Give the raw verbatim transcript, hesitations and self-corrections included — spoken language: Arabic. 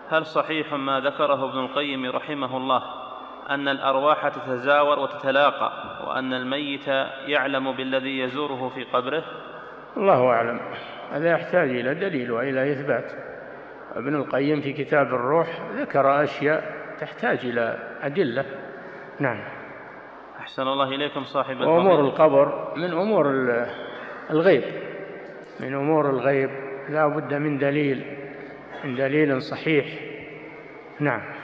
هل صحيح ما ذكره ابن القيم رحمه الله أن الأرواح تتزاور وتتلاقى وأن الميت يعلم بالذي يزوره في قبره؟ الله أعلم، هذا يحتاج إلى دليل وإلى إثبات. ابن القيم في كتاب الروح ذكر أشياء تحتاج إلى أدلة. نعم. أحسن الله إليكم صاحب وأمور القبر من أمور الغيب، من أمور الغيب لا بد من دليل، من دليل صحيح. نعم.